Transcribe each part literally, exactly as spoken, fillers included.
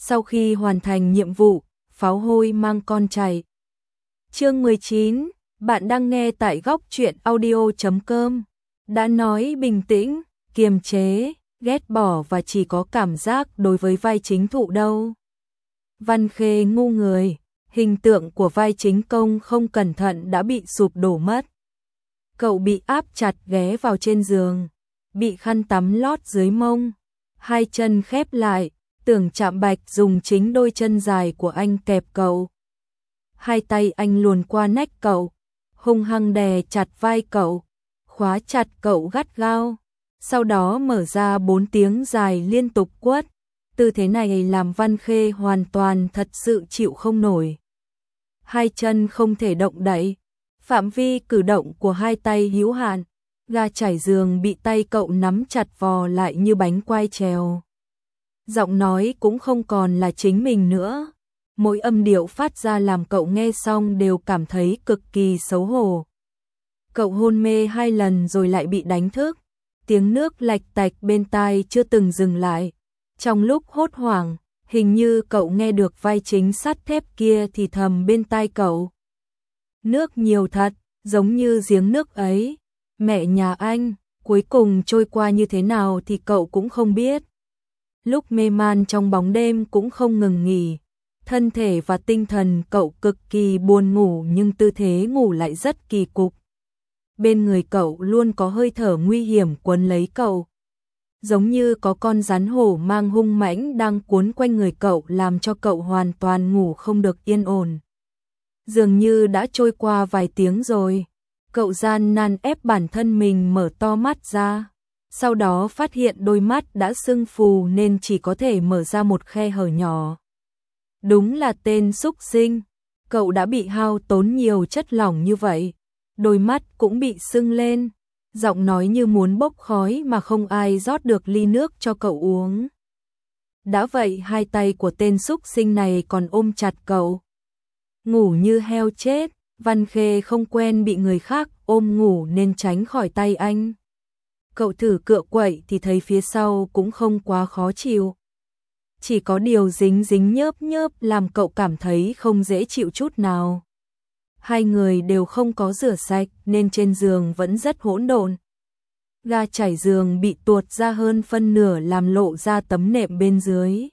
Sau khi hoàn thành nhiệm vụ, pháo hôi mang con chạy. Chương mười chín, bạn đang nghe tại góc truyện audio chấm com. Đã nói bình tĩnh, kiềm chế, ghét bỏ và chỉ có cảm giác đối với vai chính thụ đâu. Văn Khê ngu người, hình tượng của vai chính công không cẩn thận đã bị sụp đổ mất. Cậu bị áp chặt ghé vào trên giường, bị khăn tắm lót dưới mông, hai chân khép lại, Tưởng Trạm Bạch dùng chính đôi chân dài của anh kẹp cậu. Hai tay anh luồn qua nách cậu, hung hăng đè chặt vai cậu, khóa chặt cậu gắt gao, sau đó mở ra bốn tiếng dài liên tục quất. Tư thế này làm Văn Khê hoàn toàn thật sự chịu không nổi. Hai chân không thể động đậy, phạm vi cử động của hai tay hữu hạn, ga trải giường bị tay cậu nắm chặt vò lại như bánh quai trèo. Giọng nói cũng không còn là chính mình nữa, mỗi âm điệu phát ra làm cậu nghe xong đều cảm thấy cực kỳ xấu hổ. Cậu hôn mê hai lần rồi lại bị đánh thức, tiếng nước lạch tạch bên tai chưa từng dừng lại. Trong lúc hốt hoảng, hình như cậu nghe được vai chính sắt thép kia thì thầm bên tai cậu. Nước nhiều thật, giống như giếng nước ấy, mẹ nhà anh, cuối cùng trôi qua như thế nào thì cậu cũng không biết. Lúc mê man trong bóng đêm cũng không ngừng nghỉ, thân thể và tinh thần cậu cực kỳ buồn ngủ nhưng tư thế ngủ lại rất kỳ cục. Bên người cậu luôn có hơi thở nguy hiểm quấn lấy cậu, giống như có con rắn hổ mang hung mãnh đang cuốn quanh người cậu làm cho cậu hoàn toàn ngủ không được yên ổn. Dường như đã trôi qua vài tiếng rồi, cậu gian nan ép bản thân mình mở to mắt ra, sau đó phát hiện đôi mắt đã sưng phù nên chỉ có thể mở ra một khe hở nhỏ. Đúng là tên xúc sinh, cậu đã bị hao tốn nhiều chất lỏng như vậy, đôi mắt cũng bị sưng lên, giọng nói như muốn bốc khói mà không ai rót được ly nước cho cậu uống. Đã vậy hai tay của tên xúc sinh này còn ôm chặt cậu. Ngủ như heo chết, Văn Khê không quen bị người khác ôm ngủ nên tránh khỏi tay anh. Cậu thử cựa quậy thì thấy phía sau cũng không quá khó chịu. Chỉ có điều dính dính nhớp nhớp làm cậu cảm thấy không dễ chịu chút nào. Hai người đều không có rửa sạch nên trên giường vẫn rất hỗn độn. Ga trải giường bị tuột ra hơn phân nửa làm lộ ra tấm nệm bên dưới.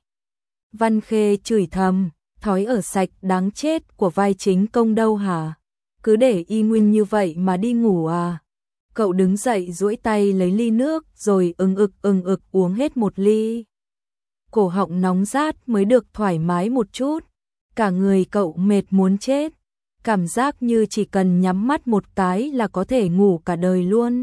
Văn Khê chửi thầm, thói ở sạch đáng chết của vai chính công đâu hả? Cứ để y nguyên như vậy mà đi ngủ à? Cậu đứng dậy duỗi tay lấy ly nước rồi ừng ực ừng ực uống hết một ly. Cổ họng nóng rát mới được thoải mái một chút. Cả người cậu mệt muốn chết. Cảm giác như chỉ cần nhắm mắt một cái là có thể ngủ cả đời luôn.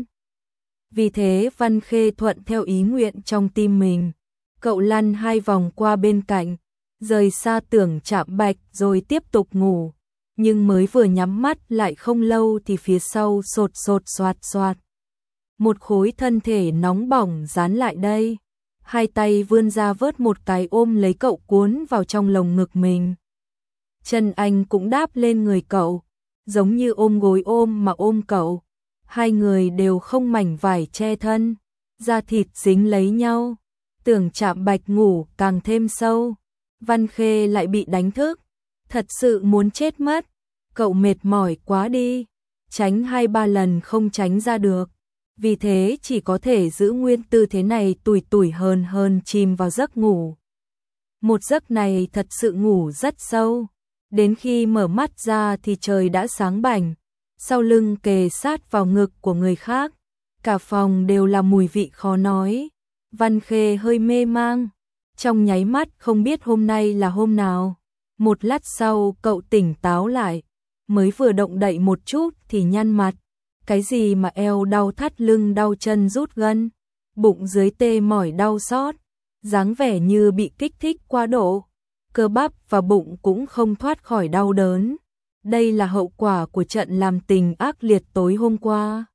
Vì thế Văn Khê thuận theo ý nguyện trong tim mình. Cậu lăn hai vòng qua bên cạnh, rời xa Tưởng Trạm Bạch rồi tiếp tục ngủ. Nhưng mới vừa nhắm mắt lại không lâu thì phía sau sột sột soạt soạt. Một khối thân thể nóng bỏng dán lại đây. Hai tay vươn ra vớt một cái ôm lấy cậu cuốn vào trong lồng ngực mình. Chân anh cũng đáp lên người cậu, giống như ôm gối ôm mà ôm cậu. Hai người đều không mảnh vải che thân, da thịt dính lấy nhau. Tưởng Trạm Bạch ngủ càng thêm sâu. Văn Khê lại bị đánh thức. Thật sự muốn chết mất. Cậu mệt mỏi quá đi. Tránh hai ba lần không tránh ra được. Vì thế chỉ có thể giữ nguyên tư thế này tủi tủi hờn hờn chìm vào giấc ngủ. Một giấc này thật sự ngủ rất sâu. Đến khi mở mắt ra thì trời đã sáng bảnh. Sau lưng kề sát vào ngực của người khác. Cả phòng đều là mùi vị khó nói. Văn Khê hơi mê mang. Trong nháy mắt không biết hôm nay là hôm nào. Một lát sau cậu tỉnh táo lại. Mới vừa động đậy một chút thì nhăn mặt. Cái gì mà eo đau thắt lưng đau chân rút gân. Bụng dưới tê mỏi đau xót. Dáng vẻ như bị kích thích quá độ. Cơ bắp và bụng cũng không thoát khỏi đau đớn. Đây là hậu quả của trận làm tình ác liệt tối hôm qua.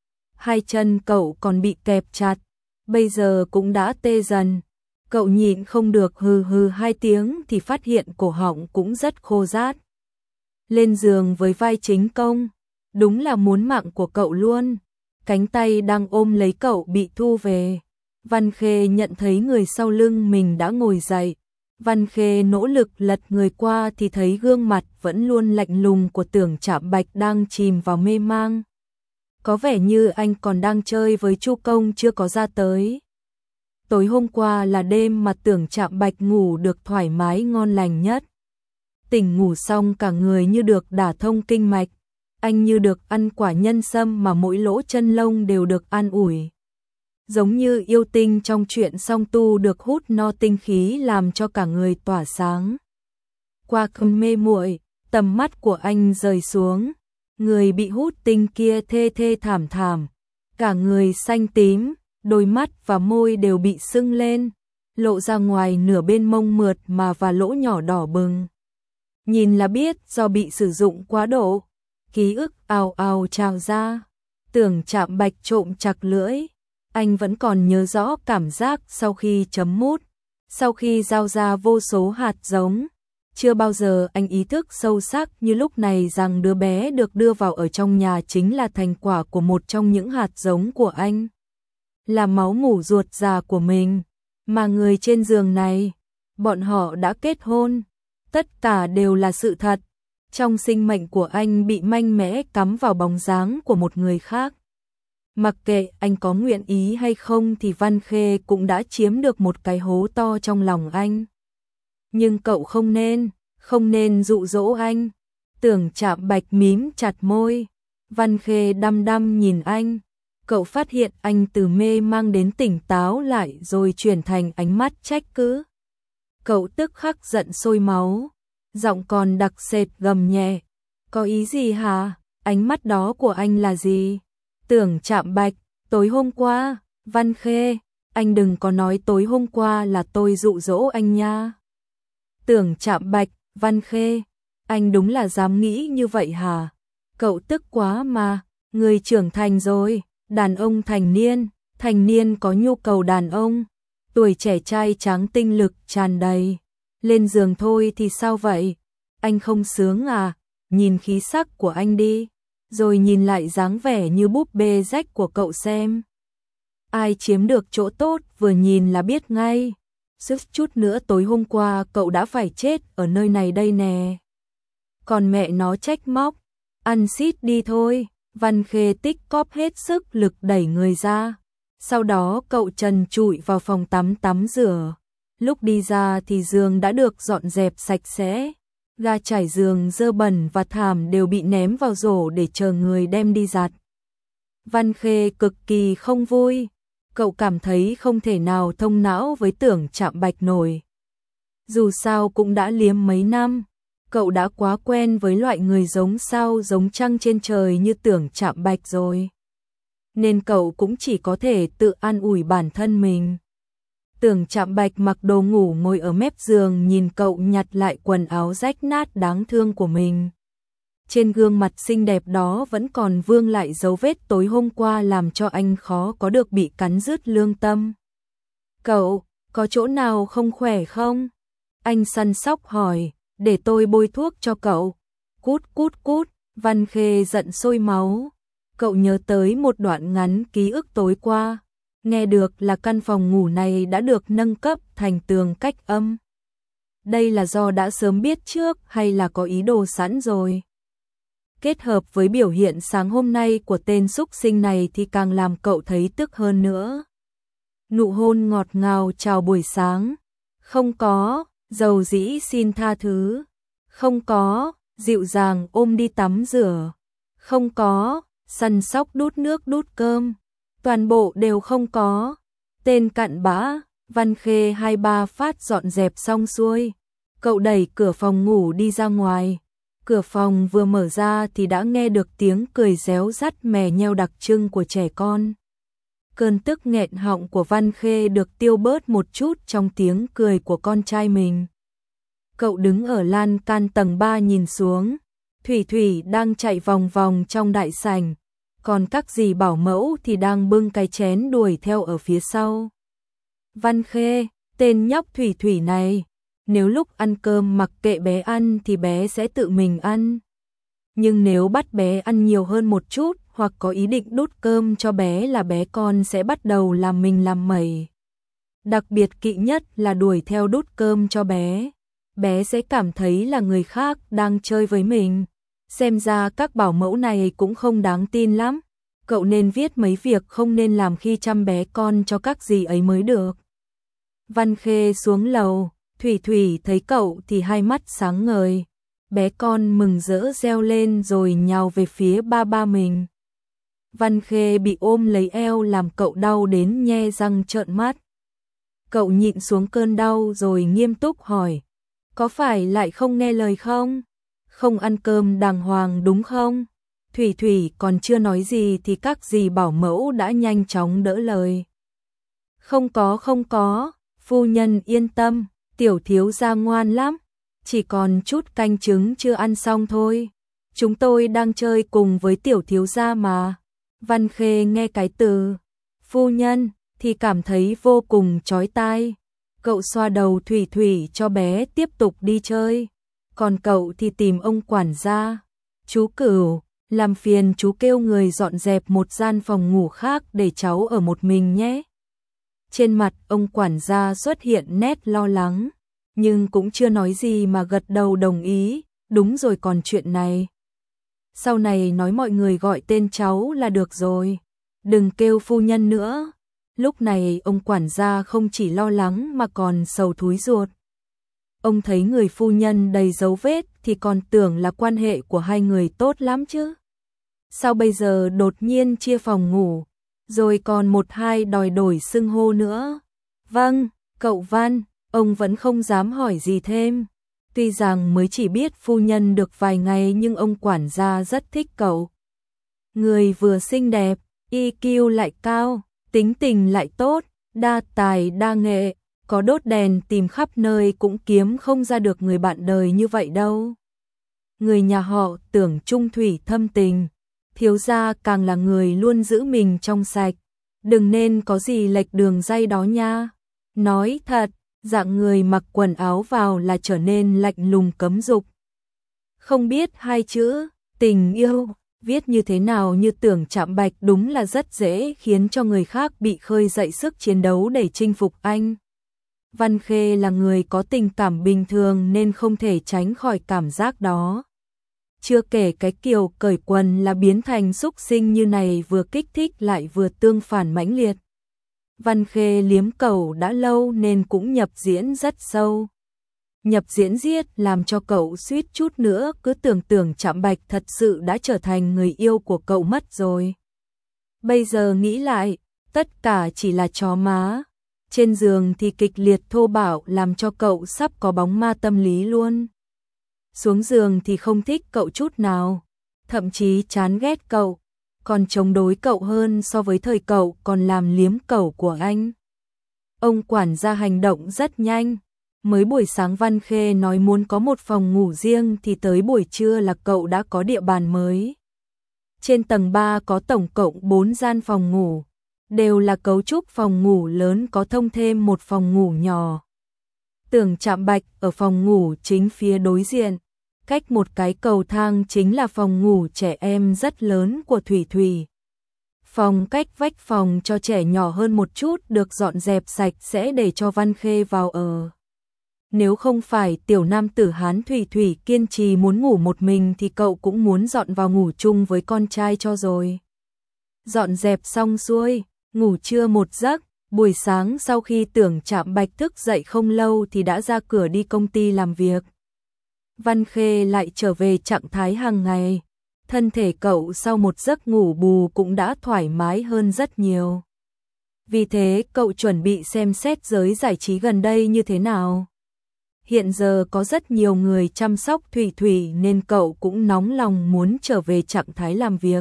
Hai chân cậu còn bị kẹp chặt. Bây giờ cũng đã tê dần. Cậu nhịn không được hừ hừ hai tiếng thì phát hiện cổ họng cũng rất khô rát. Lên giường với vai chính công. Đúng là muốn mạng của cậu luôn. Cánh tay đang ôm lấy cậu bị thu về. Văn Khê nhận thấy người sau lưng mình đã ngồi dậy. Văn Khê nỗ lực lật người qua thì thấy gương mặt vẫn luôn lạnh lùng của Tưởng Trạm Bạch đang chìm vào mê mang. Có vẻ như anh còn đang chơi với Chu Công chưa có ra tới. Tối hôm qua là đêm mà Tưởng Trạm Bạch ngủ được thoải mái ngon lành nhất. Tỉnh ngủ xong cả người như được đả thông kinh mạch, anh như được ăn quả nhân sâm mà mỗi lỗ chân lông đều được an ủi. Giống như yêu tinh trong chuyện song tu được hút no tinh khí làm cho cả người tỏa sáng. Qua cơn mê muội, tầm mắt của anh rời xuống, người bị hút tinh kia thê thê thảm thảm, cả người xanh tím, đôi mắt và môi đều bị sưng lên, lộ ra ngoài nửa bên mông mượt mà và lỗ nhỏ đỏ bừng. Nhìn là biết do bị sử dụng quá độ, ký ức ào ào trào ra. Tưởng Trạm Bạch trộm chặt lưỡi, anh vẫn còn nhớ rõ cảm giác sau khi chấm mút, sau khi giao ra vô số hạt giống. Chưa bao giờ anh ý thức sâu sắc như lúc này rằng đứa bé được đưa vào ở trong nhà chính là thành quả của một trong những hạt giống của anh. Là máu mủ ruột già của mình, mà người trên giường này, bọn họ đã kết hôn. Tất cả đều là sự thật. Trong sinh mệnh của anh bị mạnh mẽ cắm vào bóng dáng của một người khác. Mặc kệ anh có nguyện ý hay không thì Văn Khê cũng đã chiếm được một cái hố to trong lòng anh. Nhưng cậu không nên, không nên dụ dỗ anh. Tưởng Trạm Bạch mím chặt môi. Văn Khê đăm đăm nhìn anh. Cậu phát hiện anh từ mê mang đến tỉnh táo lại rồi chuyển thành ánh mắt trách cứ. Cậu tức khắc giận sôi máu, giọng còn đặc sệt gầm nhẹ. Có ý gì hả? Ánh mắt đó của anh là gì? Tưởng Trạm Bạch, tối hôm qua, Văn Khê, anh đừng có nói tối hôm qua là tôi dụ dỗ anh nha. Tưởng Trạm Bạch, Văn Khê, anh đúng là dám nghĩ như vậy hả? Cậu tức quá mà, người trưởng thành rồi, đàn ông thành niên, thành niên có nhu cầu đàn ông, tuổi trẻ trai tráng tinh lực tràn đầy. Lên giường thôi thì sao vậy? Anh không sướng à? Nhìn khí sắc của anh đi, rồi nhìn lại dáng vẻ như búp bê rách của cậu xem. Ai chiếm được chỗ tốt vừa nhìn là biết ngay. Sức chút nữa tối hôm qua cậu đã phải chết ở nơi này đây nè. Còn mẹ nó trách móc, ăn xít đi thôi. Văn Khê tích cóp hết sức lực đẩy người ra. Sau đó cậu trần trụi vào phòng tắm tắm rửa. Lúc đi ra thì giường đã được dọn dẹp sạch sẽ. Ga trải giường dơ bẩn và thảm đều bị ném vào rổ để chờ người đem đi giặt. Văn Khê cực kỳ không vui. Cậu cảm thấy không thể nào thông não với Tưởng Trạm Bạch nổi. Dù sao cũng đã liếm mấy năm. Cậu đã quá quen với loại người giống sao giống trăng trên trời như Tưởng Trạm Bạch rồi. Nên cậu cũng chỉ có thể tự an ủi bản thân mình. Tưởng Trạm Bạch mặc đồ ngủ ngồi ở mép giường nhìn cậu nhặt lại quần áo rách nát đáng thương của mình. Trên gương mặt xinh đẹp đó vẫn còn vương lại dấu vết tối hôm qua làm cho anh khó có được bị cắn rứt lương tâm. Cậu, có chỗ nào không khỏe không? Anh săn sóc hỏi, để tôi bôi thuốc cho cậu. Cút cút cút, Văn Khê giận sôi máu. Cậu nhớ tới một đoạn ngắn ký ức tối qua. Nghe được là căn phòng ngủ này đã được nâng cấp thành tường cách âm. Đây là do đã sớm biết trước hay là có ý đồ sẵn rồi? Kết hợp với biểu hiện sáng hôm nay của tên súc sinh này thì càng làm cậu thấy tức hơn nữa. Nụ hôn ngọt ngào chào buổi sáng. Không có, dầu dĩ xin tha thứ. Không có, dịu dàng ôm đi tắm rửa. Không có, săn sóc đút nước đút cơm. Toàn bộ đều không có. Tên cặn bã. Văn Khê hai ba phát dọn dẹp xong xuôi. Cậu đẩy cửa phòng ngủ đi ra ngoài. Cửa phòng vừa mở ra thì đã nghe được tiếng cười réo rắt mè nheo đặc trưng của trẻ con. Cơn tức nghẹn họng của Văn Khê được tiêu bớt một chút trong tiếng cười của con trai mình. Cậu đứng ở lan can tầng ba nhìn xuống. Thủy Thủy đang chạy vòng vòng trong đại sảnh. Còn các dì bảo mẫu thì đang bưng cái chén đuổi theo ở phía sau. Văn Khê, tên nhóc Thủy Thủy này, nếu lúc ăn cơm mặc kệ bé ăn thì bé sẽ tự mình ăn. Nhưng nếu bắt bé ăn nhiều hơn một chút hoặc có ý định đút cơm cho bé là bé con sẽ bắt đầu làm mình làm mẩy. đặc biệt kỵ nhất là đuổi theo đút cơm cho bé. Bé sẽ cảm thấy là người khác đang chơi với mình. Xem ra các bảo mẫu này cũng không đáng tin lắm. Cậu nên viết mấy việc không nên làm khi chăm bé con cho các dì ấy mới được. Văn Khê xuống lầu, Thủy Thủy thấy cậu thì hai mắt sáng ngời. Bé con mừng rỡ reo lên rồi nhào về phía ba ba mình. Văn Khê bị ôm lấy eo làm cậu đau đến nhe răng trợn mắt. Cậu nhịn xuống cơn đau rồi nghiêm túc hỏi. Có phải lại không nghe lời không? Không ăn cơm đàng hoàng đúng không? Thủy Thủy còn chưa nói gì thì các dì bảo mẫu đã nhanh chóng đỡ lời. Không có không có, phu nhân yên tâm, tiểu thiếu gia ngoan lắm. Chỉ còn chút canh trứng chưa ăn xong thôi. Chúng tôi đang chơi cùng với tiểu thiếu gia mà. Văn Khê nghe cái từ phu nhân thì cảm thấy vô cùng chói tai. Cậu xoa đầu Thủy Thủy cho bé tiếp tục đi chơi. Còn cậu thì tìm ông quản gia. Chú Cửu, làm phiền chú kêu người dọn dẹp một gian phòng ngủ khác để cháu ở một mình nhé. Trên mặt ông quản gia xuất hiện nét lo lắng, nhưng cũng chưa nói gì mà gật đầu đồng ý. Đúng rồi, còn chuyện này. Sau này nói mọi người gọi tên cháu là được rồi. Đừng kêu phu nhân nữa. Lúc này ông quản gia không chỉ lo lắng mà còn sầu thúi ruột. Ông thấy người phu nhân đầy dấu vết thì còn tưởng là quan hệ của hai người tốt lắm chứ. Sao bây giờ đột nhiên chia phòng ngủ, rồi còn một hai đòi đổi xưng hô nữa. Vâng, cậu Văn, ông vẫn không dám hỏi gì thêm. Tuy rằng mới chỉ biết phu nhân được vài ngày nhưng ông quản gia rất thích cậu. Người vừa xinh đẹp, i kiu lại cao, tính tình lại tốt, đa tài đa nghệ, có đốt đèn tìm khắp nơi cũng kiếm không ra được người bạn đời như vậy đâu. Người nhà họ Tưởng trung thủy thâm tình, thiếu gia càng là người luôn giữ mình trong sạch, đừng nên có gì lệch đường ray đó nha. Nói thật, dạng người mặc quần áo vào là trở nên lạnh lùng cấm dục. Không biết hai chữ tình yêu viết như thế nào như Tưởng Trạm Bạch đúng là rất dễ khiến cho người khác bị khơi dậy sức chiến đấu để chinh phục anh. Văn Khê là người có tình cảm bình thường nên không thể tránh khỏi cảm giác đó. Chưa kể cái kiểu cởi quần là biến thành xúc sinh như này vừa kích thích lại vừa tương phản mãnh liệt. Văn Khê liếm cậu đã lâu nên cũng nhập diễn rất sâu. Nhập diễn giết làm cho cậu suýt chút nữa cứ tưởng Tưởng Trạm Bạch thật sự đã trở thành người yêu của cậu mất rồi. Bây giờ nghĩ lại, tất cả chỉ là chó má. Trên giường thì kịch liệt thô bạo làm cho cậu sắp có bóng ma tâm lý luôn. Xuống giường thì không thích cậu chút nào, thậm chí chán ghét cậu, còn chống đối cậu hơn so với thời cậu còn làm liếm cẩu của anh. Ông quản gia hành động rất nhanh. Mới buổi sáng Văn Khê nói muốn có một phòng ngủ riêng thì tới buổi trưa là cậu đã có địa bàn mới. Trên tầng ba có tổng cộng bốn gian phòng ngủ, đều là cấu trúc phòng ngủ lớn có thông thêm một phòng ngủ nhỏ. Tưởng Trạm Bạch ở phòng ngủ chính phía đối diện, cách một cái cầu thang chính là phòng ngủ trẻ em rất lớn của Thủy Thủy. Phòng cách vách phòng cho trẻ nhỏ hơn một chút được dọn dẹp sạch sẽ để cho Văn Khê vào ở. Nếu không phải tiểu nam tử Hán Thủy Thủy kiên trì muốn ngủ một mình thì cậu cũng muốn dọn vào ngủ chung với con trai cho rồi. Dọn dẹp xong xuôi, ngủ trưa một giấc, buổi sáng sau khi Tưởng Trạm Bạch thức dậy không lâu thì đã ra cửa đi công ty làm việc. Văn Khê lại trở về trạng thái hàng ngày, thân thể cậu sau một giấc ngủ bù cũng đã thoải mái hơn rất nhiều. Vì thế cậu chuẩn bị xem xét giới giải trí gần đây như thế nào. Hiện giờ có rất nhiều người chăm sóc Thủy Thủy nên cậu cũng nóng lòng muốn trở về trạng thái làm việc.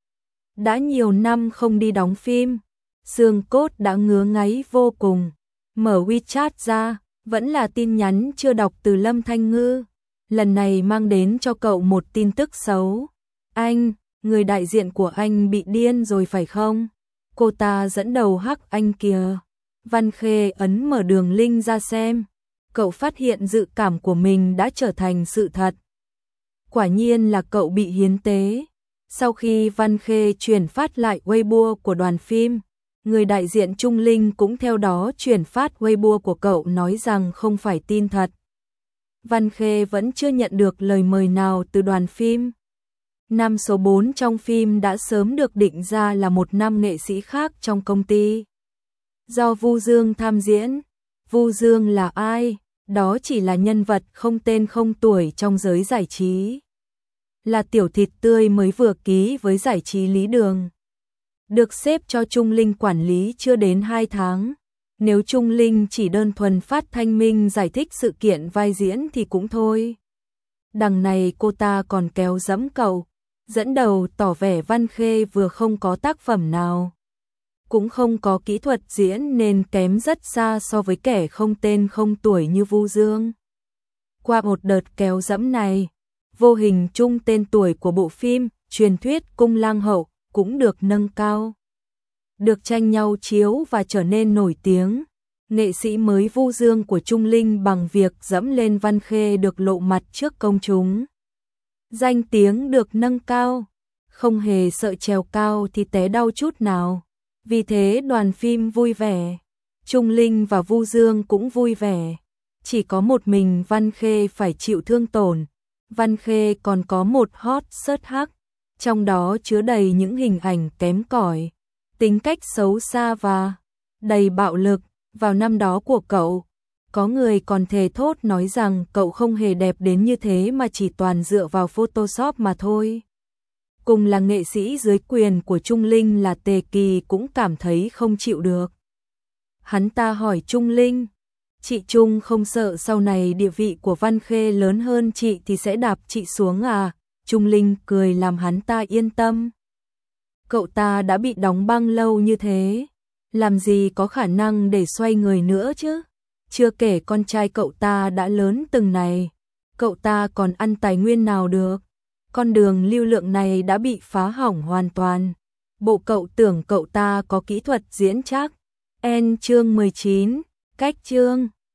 Đã nhiều năm không đi đóng phim, xương cốt đã ngứa ngáy vô cùng. Mở WeChat ra, vẫn là tin nhắn chưa đọc từ Lâm Thanh Ngư. Lần này mang đến cho cậu một tin tức xấu. Anh, người đại diện của anh bị điên rồi phải không? Cô ta dẫn đầu hắc anh kìa. Văn Khê ấn mở đường link ra xem. Cậu phát hiện dự cảm của mình đã trở thành sự thật. Quả nhiên là cậu bị hiến tế. Sau khi Văn Khê chuyển phát lại Weibo của đoàn phim, Người đại diện Trung Linh cũng theo đó chuyển phát Weibo của cậu nói rằng không phải tin thật. Văn Khê vẫn chưa nhận được lời mời nào từ đoàn phim. Nam số bốn trong phim đã sớm được định ra là một nam nghệ sĩ khác trong công ty. Do Vu Dương tham diễn. Vu Dương là ai? Đó chỉ là nhân vật không tên không tuổi trong giới giải trí. Là tiểu thịt tươi mới vừa ký với giải trí Lý Đường. Được xếp cho Trung Linh quản lý chưa đến hai tháng. Nếu Trung Linh chỉ đơn thuần phát thanh minh giải thích sự kiện vai diễn thì cũng thôi. Đằng này cô ta còn kéo dẫm cậu, dẫn đầu tỏ vẻ Văn Khê vừa không có tác phẩm nào, cũng không có kỹ thuật diễn nên kém rất xa so với kẻ không tên không tuổi như Vu Dương. Qua một đợt kéo dẫm này, vô hình chung tên tuổi của bộ phim truyền thuyết Cung Lang Hậu cũng được nâng cao. Được tranh nhau chiếu và trở nên nổi tiếng. Nghệ sĩ mới Vu Dương của Trung Linh bằng việc dẫm lên Văn Khê được lộ mặt trước công chúng. Danh tiếng được nâng cao, không hề sợ trèo cao thì té đau chút nào. Vì thế đoàn phim vui vẻ, Trung Linh và Vu Dương cũng vui vẻ. Chỉ có một mình Văn Khê phải chịu thương tổn. Văn Khê còn có một hot search hack, trong đó chứa đầy những hình ảnh kém cỏi, tính cách xấu xa và đầy bạo lực. Vào năm đó của cậu, có người còn thề thốt nói rằng cậu không hề đẹp đến như thế mà chỉ toàn dựa vào Photoshop mà thôi. Cùng là nghệ sĩ dưới quyền của Trung Linh là Tề Kỳ cũng cảm thấy không chịu được. Hắn ta hỏi Trung Linh, chị Trung không sợ sau này địa vị của Văn Khê lớn hơn chị thì sẽ đạp chị xuống à? Trung Linh cười làm hắn ta yên tâm. Cậu ta đã bị đóng băng lâu như thế, làm gì có khả năng để xoay người nữa chứ? Chưa kể con trai cậu ta đã lớn từng này, cậu ta còn ăn tài nguyên nào được? Con đường lưu lượng này đã bị phá hỏng hoàn toàn. Bộ cậu tưởng cậu ta có kỹ thuật diễn chắc. End chương mười chín, cách chương